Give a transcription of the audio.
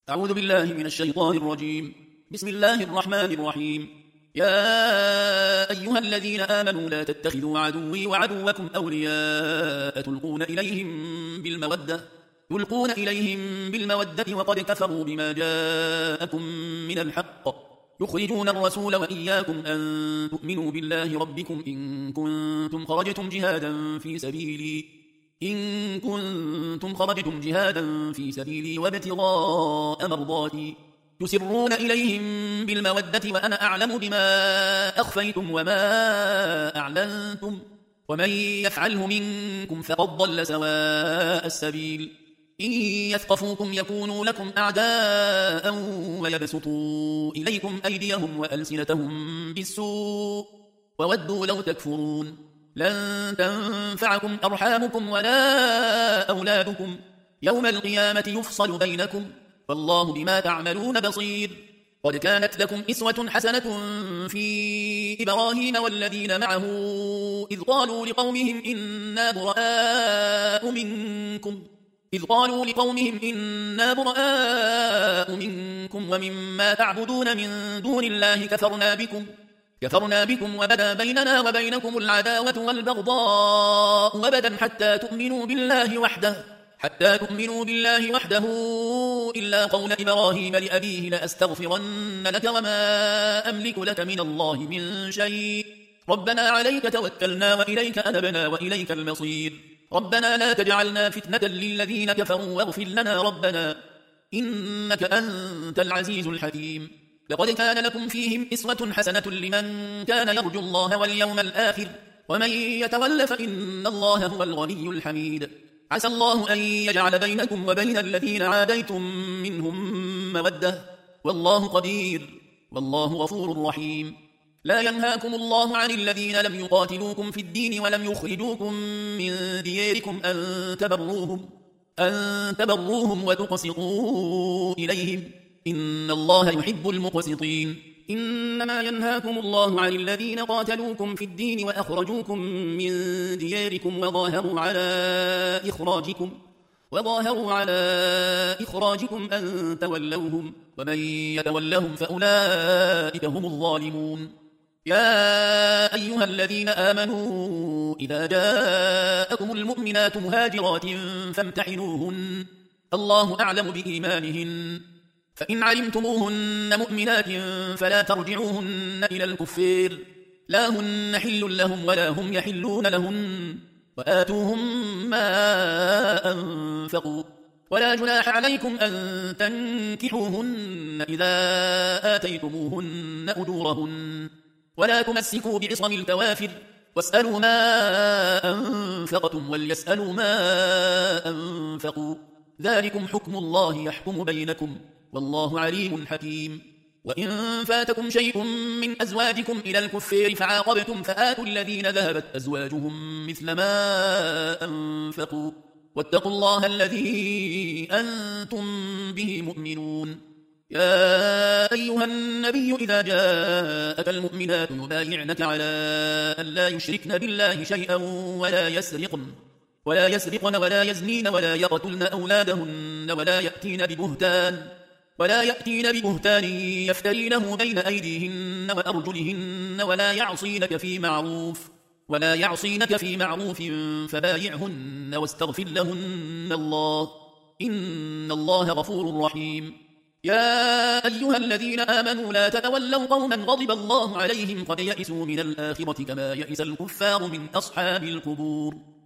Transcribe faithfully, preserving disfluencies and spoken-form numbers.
أعوذ بالله من الشيطان الرجيم. بسم الله الرحمن الرحيم. يا أيها الذين آمنوا لا تتخذوا عدوي وعدوكم أولياء تلقون إليهم بالمودة تلقون إليهم بالمودة وقد كفروا بما جاءكم من الحق يخرجون الرسول وإياكم أن تؤمنوا بالله ربكم إن كنتم خرجتم جهادا في سبيلي إن كنتم خرجتم جهادا في سبيلي وابتغاء مرضاتي تسرون إليهم بالمودة وأنا أعلم بما أخفيتم وما أعلنتم ومن يفعله منكم فقد ضل سواء السبيل إن يثقفوكم يكونوا لكم أعداء ويبسطوا إليكم أيديهم وألسنتهم بالسوء وودوا لو تكفرون لن تنفعكم أرحامكم ولا أولادكم يوم القيامة يفصل بينكم والله بما تعملون بصير. قد كانت لكم إسوة حسنة في إبراهيم والذين معه إذ قالوا لقومهم إنا براء منكم إذ قالوا لقومهم إنا براء منكم ومما تعبدون من دون الله كفرنا بكم كفرنا بكم وبدا بيننا وبينكم العداوة والبغضاء أبدا حتى تؤمنوا بالله وحده حتى تؤمنوا بالله وحده إلا قول إبراهيم لأبيه لأستغفرن لك وما أملك لك من الله من شيء ربنا عليك توكلنا وإليك أنبنا وإليك المصير ربنا لا تجعلنا فتنة للذين كفروا واغفر لنا ربنا إنك أنت العزيز الحكيم. لقد كان لكم فيهم إسوة حسنة لمن كان يرجو الله واليوم الآخر ومن يتول فإن الله هو الغني الحميد. عسى الله أن يجعل بينكم وبين الذين عاديتم منهم مودة والله قدير والله غفور رحيم. لا ينهاكم الله عن الذين لم يقاتلوكم في الدين ولم يخرجوكم من دياركم أن تبروهم أن تبروهم وتقسطوا إليهم إن الله يحب المقسطين. إنما ينهاكم الله عن الذين قاتلوكم في الدين وأخرجوكم من دياركم وظاهروا على إخراجكم وظاهروا على إخراجكم أن تولوهم ومن يتولهم فأولئك هم الظالمون. يا أيها الذين آمنوا إذا جاءكم المؤمنات مهاجرات فامتحنوهن الله أعلم بإيمانهن فإن علمتموهن مؤمنات فلا ترجعوهن إلى الكفار لا هن حل لهم ولا هم يحلون لهن وآتوهم ما أنفقوا ولا جناح عليكم أن تنكحوهن إذا آتيتموهن أجورهن ولا تمسكوا بعصم الكوافر واسألوا ما أنفقتم وليسألوا ما أنفقوا ذلكم حكم الله يحكم بينكم والله عليم حكيم. وإن فاتكم شيء من أزواجكم إلى الكفار فعاقبتم فآتوا الذين ذهبت أزواجهم مثل ما أنفقوا واتقوا الله الذي أنتم به مؤمنون. يا أيها النبي إذا جاءك المؤمنات يبايعنك على أن لا يشركن بالله شيئا ولا يسرقن ولا يسرقن ولا يزنين ولا يقتلن أولادهن ولا يأتين ببهتان ولا يأتين ببهتان يفترينه بين أيديهن وأرجلهن ولا يعصينك في معروف ولا يعصينك في معروف فبايعهن واستغفر لهن الله إن الله غفور رحيم. يا أيها الذين آمنوا لا تتولوا قوما غضب الله عليهم قد يئسوا من الآخرة كما يئس الكفار من أصحاب القبور.